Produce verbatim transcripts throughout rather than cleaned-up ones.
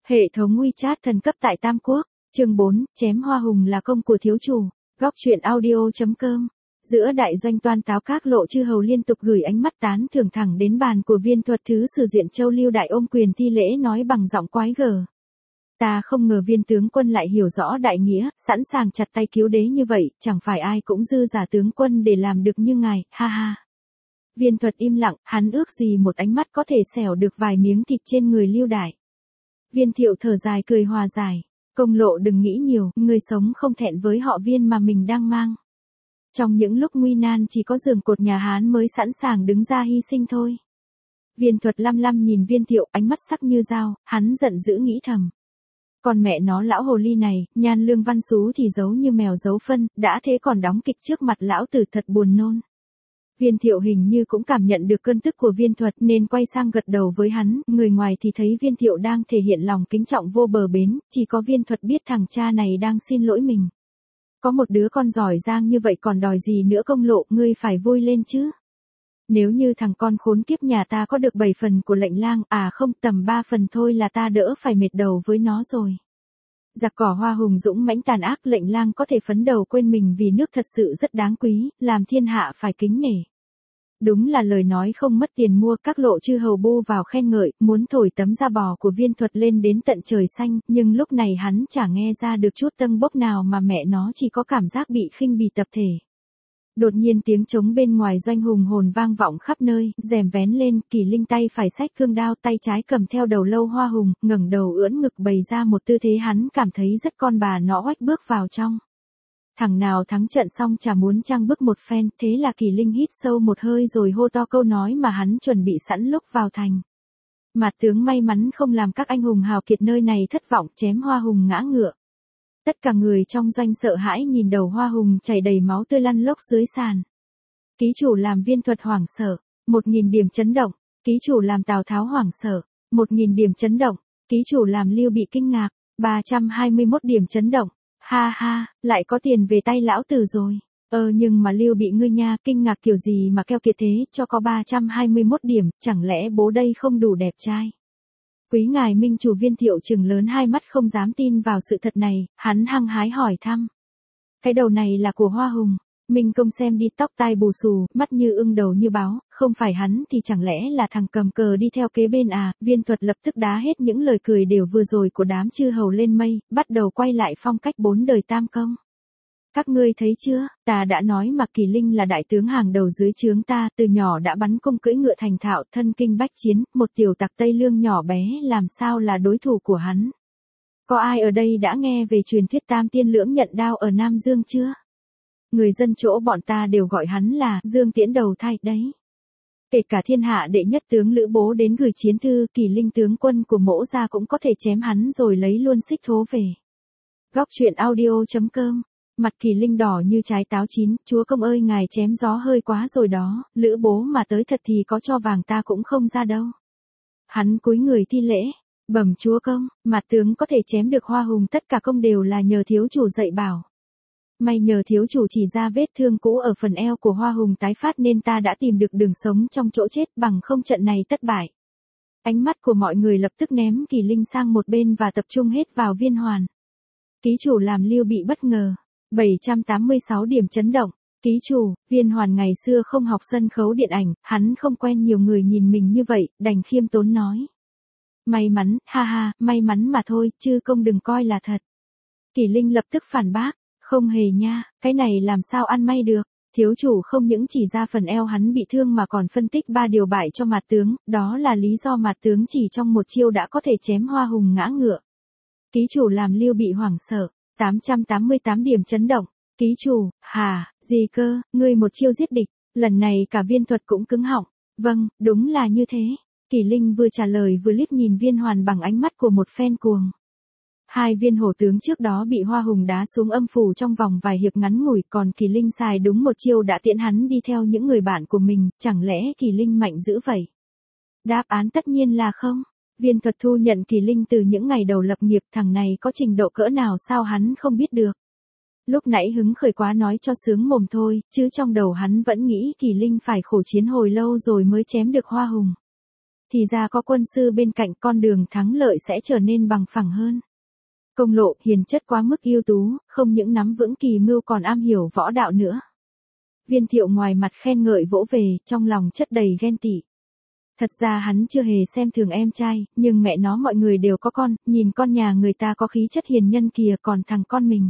Hệ thống WeChat thần cấp tại Tam Quốc, chương bốn, chém hoa hùng là công của thiếu chủ, góc truyện audio.com. Giữa đại doanh Toan Táo các Lộ chư hầu liên tục gửi ánh mắt tán thưởng thẳng đến bàn của Viên Thuật thứ sử Duyện Châu Lưu Đại ôm quyền thi lễ nói bằng giọng quái gở. Ta không ngờ Viên tướng quân lại hiểu rõ đại nghĩa, sẵn sàng chặt tay cứu đế như vậy, chẳng phải ai cũng dư giả tướng quân để làm được như ngài, ha ha. Viên Thuật im lặng, hắn ước gì một ánh mắt có thể xẻo được vài miếng thịt trên người Lưu Đại. Viên Thiệu thở dài cười hòa giải, Công Lộ đừng nghĩ nhiều, người sống không thẹn với họ Viên mà mình đang mang. Trong những lúc nguy nan chỉ có giường cột nhà Hán mới sẵn sàng đứng ra hy sinh thôi. Viên Thuật lăm lăm nhìn Viên Thiệu, ánh mắt sắc như dao, hắn giận dữ nghĩ thầm. Còn mẹ nó lão hồ ly này, Nhan Lương Văn Xú thì giấu như mèo giấu phân, đã thế còn đóng kịch trước mặt lão tử thật buồn nôn. Viên Thiệu hình như cũng cảm nhận được cơn tức của Viên Thuật nên quay sang gật đầu với hắn, người ngoài thì thấy Viên Thiệu đang thể hiện lòng kính trọng vô bờ bến, chỉ có Viên Thuật biết thằng cha này đang xin lỗi mình. Có một đứa con giỏi giang như vậy còn đòi gì nữa Công Lộ, ngươi phải vui lên chứ. Nếu như thằng con khốn kiếp nhà ta có được bảy phần của lệnh lang, à không tầm ba phần thôi là ta đỡ phải mệt đầu với nó rồi. Giặc cỏ hoa hùng dũng mãnh tàn ác, lệnh lang có thể phấn đầu quên mình vì nước thật sự rất đáng quý, làm thiên hạ phải kính nể. Đúng là lời nói không mất tiền mua, các Lộ chư hầu bu vào khen ngợi, muốn thổi tấm da bò của Viên Thuật lên đến tận trời xanh, nhưng lúc này hắn chả nghe ra được chút tâng bốc nào mà mẹ nó chỉ có cảm giác bị khinh bỉ tập thể. Đột nhiên tiếng trống bên ngoài doanh hùng hồn vang vọng khắp nơi, rèm vén lên, Kỳ Linh tay phải xách cương đao, tay trái cầm theo đầu lâu hoa hùng, ngẩng đầu ưỡn ngực bày ra một tư thế hắn cảm thấy rất con bà nó oách bước vào trong. Thằng nào thắng trận xong chả muốn trang bức một phen, thế là Kỳ Linh hít sâu một hơi rồi hô to câu nói mà hắn chuẩn bị sẵn lúc vào thành. Mạt tướng may mắn không làm các anh hùng hào kiệt nơi này thất vọng, chém hoa hùng ngã ngựa. Tất cả người trong doanh sợ hãi nhìn đầu hoa hùng chảy đầy máu tươi lăn lóc dưới sàn. Ký chủ làm Viên Thuật hoảng sợ, một nghìn điểm chấn động. Ký chủ làm Tào Tháo hoảng sợ, một nghìn điểm chấn động. Ký chủ làm Lưu Bị kinh ngạc, ba trăm hai mươi mốt điểm chấn động. Ha ha, lại có tiền về tay lão tử rồi. Ờ nhưng mà Lưu Bị ngươi nha, kinh ngạc kiểu gì mà keo kiệt thế, cho có ba trăm hai mươi mốt điểm, chẳng lẽ bố đây không đủ đẹp trai. Quý ngài minh chủ. Viên Thiệu trừng lớn hai mắt không dám tin vào sự thật này, hắn hăng hái hỏi thăm. Cái đầu này là của hoa hùng. Minh công xem đi, tóc tai bù xù, mắt như ưng đầu như báo, không phải hắn thì chẳng lẽ là thằng cầm cờ đi theo kế bên à. Viên Thuật lập tức đá hết những lời cười đều vừa rồi của đám chư hầu lên mây, bắt đầu quay lại phong cách bốn đời tam công. Các ngươi thấy chưa, ta đã nói mà, Kỳ Linh là đại tướng hàng đầu dưới trướng ta, từ nhỏ đã bắn cung cưỡi ngựa thành thạo, thân kinh bách chiến, một tiểu tặc Tây Lương nhỏ bé làm sao là đối thủ của hắn. Có ai ở đây đã nghe về truyền thuyết tam tiên lưỡng nhận đao ở Nam Dương chưa? Người dân chỗ bọn ta đều gọi hắn là Dương Tiễn đầu thai đấy. Kể cả thiên hạ đệ nhất tướng Lữ Bố đến gửi chiến thư, Kỳ Linh tướng quân của Mỗ gia cũng có thể chém hắn rồi lấy luôn xích thố về. Góc truyện audio.com. Mặt Kỳ Linh đỏ như trái táo chín, chúa công ơi ngài chém gió hơi quá rồi đó, Lữ Bố mà tới thật thì có cho vàng ta cũng không ra đâu. Hắn cúi người thi lễ, bẩm chúa công, mặt tướng có thể chém được hoa hùng tất cả công đều là nhờ thiếu chủ dạy bảo. May nhờ thiếu chủ chỉ ra vết thương cũ ở phần eo của hoa hùng tái phát nên ta đã tìm được đường sống trong chỗ chết, bằng không trận này tất bại. Ánh mắt của mọi người lập tức ném Kỳ Linh sang một bên và tập trung hết vào Viên Hoàn. Ký chủ làm Lưu Bị bất ngờ, bảy trăm tám mươi sáu điểm chấn động. Ký chủ, Viên Hoàn ngày xưa không học sân khấu điện ảnh, hắn không quen nhiều người nhìn mình như vậy, đành khiêm tốn nói. May mắn, ha ha, may mắn mà thôi, chứ công đừng coi là thật. Kỳ Linh lập tức phản bác. Không hề nha, cái này làm sao ăn may được, thiếu chủ không những chỉ ra phần eo hắn bị thương mà còn phân tích ba điều bại cho Mạt tướng, đó là lý do Mạt tướng chỉ trong một chiêu đã có thể chém hoa hùng ngã ngựa. Ký chủ làm Lưu Bị hoảng sợ, tám trăm tám mươi tám điểm chấn động. Ký chủ, hà, gì cơ, ngươi một chiêu giết địch, lần này cả Viên Thuật cũng cứng họng. Vâng, đúng là như thế. Kỳ Linh vừa trả lời vừa liếc nhìn Viên Hoàn bằng ánh mắt của một phen cuồng. Hai viên hổ tướng trước đó bị hoa hùng đá xuống âm phủ trong vòng vài hiệp ngắn ngủi, còn Kỳ Linh xài đúng một chiêu đã tiễn hắn đi theo những người bạn của mình, chẳng lẽ Kỳ Linh mạnh dữ vậy? Đáp án tất nhiên là không. Viên Thuật thu nhận Kỳ Linh từ những ngày đầu lập nghiệp, thằng này có trình độ cỡ nào sao hắn không biết được. Lúc nãy hứng khởi quá nói cho sướng mồm thôi, chứ trong đầu hắn vẫn nghĩ Kỳ Linh phải khổ chiến hồi lâu rồi mới chém được hoa hùng. Thì ra có quân sư bên cạnh, con đường thắng lợi sẽ trở nên bằng phẳng hơn. Công Lộ, hiền chất quá mức ưu tú, không những nắm vững kỳ mưu còn am hiểu võ đạo nữa. Viên Thiệu ngoài mặt khen ngợi vỗ về, trong lòng chất đầy ghen tị. Thật ra hắn chưa hề xem thường em trai, nhưng mẹ nó mọi người đều có con, nhìn con nhà người ta có khí chất hiền nhân kìa, còn thằng con mình.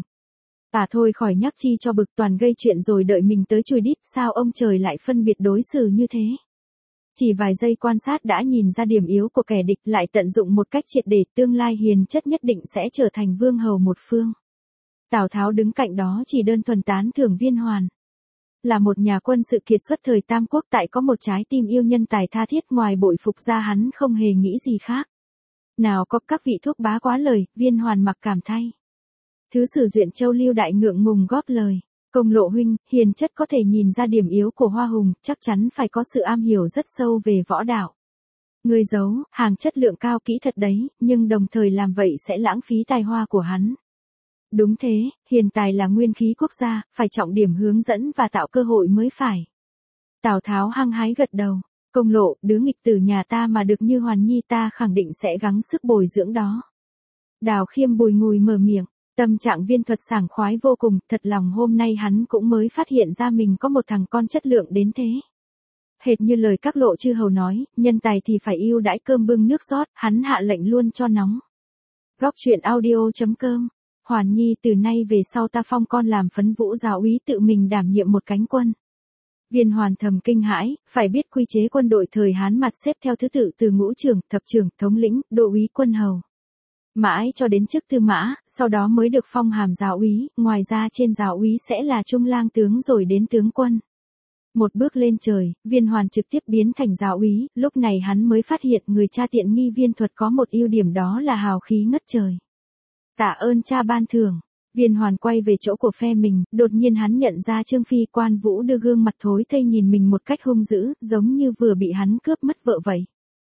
À thôi khỏi nhắc chi cho bực, toàn gây chuyện rồi đợi mình tới chùi đít, sao ông trời lại phân biệt đối xử như thế. Chỉ vài giây quan sát đã nhìn ra điểm yếu của kẻ địch, lại tận dụng một cách triệt để, tương lai hiền chất nhất định sẽ trở thành vương hầu một phương. Tào Tháo đứng cạnh đó chỉ đơn thuần tán thưởng Viên Hoàn. Là một nhà quân sự kiệt xuất thời Tam Quốc, tại có một trái tim yêu nhân tài tha thiết, ngoài bội phục ra hắn không hề nghĩ gì khác. Nào có các vị thúc bá quá lời, Viên Hoàn mặc cảm thay. Thứ sử Duyện Châu Lưu Đại ngượng ngùng góp lời. Công Lộ huynh, hiền chất có thể nhìn ra điểm yếu của Hoa Hùng, chắc chắn phải có sự am hiểu rất sâu về võ đạo. Người giấu, hàng chất lượng cao kỹ thật đấy, nhưng đồng thời làm vậy sẽ lãng phí tài hoa của hắn. Đúng thế, hiền tài là nguyên khí quốc gia, phải trọng điểm hướng dẫn và tạo cơ hội mới phải. Tào Tháo hăng hái gật đầu. Công Lộ, đứa nghịch tử nhà ta mà được như Hoàn Nhi ta khẳng định sẽ gắng sức bồi dưỡng đó. Đào Khiêm bùi ngùi mở miệng. Tâm trạng Viên Thuật sảng khoái vô cùng, thật lòng hôm nay hắn cũng mới phát hiện ra mình có một thằng con chất lượng đến thế. Hệt như lời các lộ chư hầu nói, nhân tài thì phải ưu đãi cơm bưng nước rót, hắn hạ lệnh luôn cho nóng. Góc truyện audio chấm com. Hoàn Nhi, từ nay về sau ta phong con làm phấn vũ giáo úy, tự mình đảm nhiệm một cánh quân. Viên Hoàn thầm kinh hãi, phải biết quy chế quân đội thời Hán mặt xếp theo thứ tự từ ngũ trưởng, thập trưởng, thống lĩnh, đô úy, quân hầu. Mãi cho đến chức tư mã, sau đó mới được phong hàm giáo úy, ngoài ra trên giáo úy sẽ là trung lang tướng rồi đến tướng quân. Một bước lên trời, Viên Hoàn trực tiếp biến thành giáo úy, lúc này hắn mới phát hiện người cha tiện nghi Viên Thuật có một ưu điểm, đó là hào khí ngất trời. Tạ ơn cha ban thưởng. Viên Hoàn quay về chỗ của phe mình, đột nhiên hắn nhận ra Trương Phi Quan Vũ đưa gương mặt thối thây nhìn mình một cách hung dữ, giống như vừa bị hắn cướp mất vợ vậy.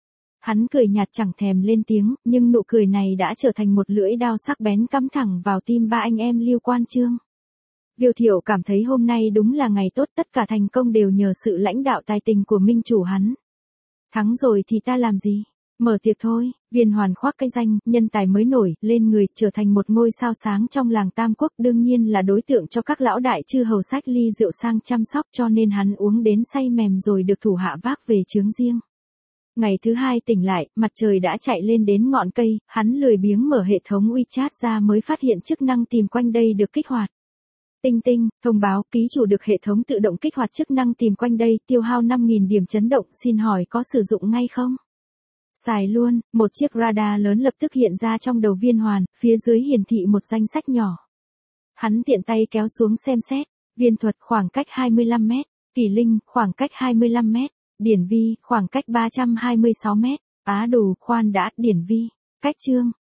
Hắn cười nhạt chẳng thèm lên tiếng, nhưng nụ cười này đã trở thành một lưỡi đao sắc bén cắm thẳng vào tim ba anh em Lưu Quan Chương. Viên Thiệu cảm thấy hôm nay đúng là ngày tốt, tất cả thành công đều nhờ sự lãnh đạo tài tình của minh chủ hắn. Thắng rồi thì ta làm gì? Mở tiệc thôi. Viên Hoàn khoác cái danh nhân tài mới nổi lên người, trở thành một ngôi sao sáng trong làng Tam Quốc, đương nhiên là đối tượng cho các lão đại chư hầu xách ly rượu sang chăm sóc, cho nên hắn uống đến say mềm rồi được thủ hạ vác về trướng riêng. Ngày thứ hai tỉnh lại, mặt trời đã chạy lên đến ngọn cây, hắn lười biếng mở hệ thống WeChat ra mới phát hiện chức năng tìm quanh đây được kích hoạt. Tinh tinh, thông báo, ký chủ được hệ thống tự động kích hoạt chức năng tìm quanh đây, tiêu hao năm nghìn điểm chấn động, xin hỏi có sử dụng ngay không? Xài luôn. Một chiếc radar lớn lập tức hiện ra trong đầu Viên Hoàn, phía dưới hiển thị một danh sách nhỏ. Hắn tiện tay kéo xuống xem xét. Viên Thuật khoảng cách hai mươi lăm mét, Kỳ Linh khoảng cách hai mươi lăm mét, Điển Vi khoảng cách ba trăm hai mươi sáu mét. Á đủ, khoan đã, Điển Vi, cách Chương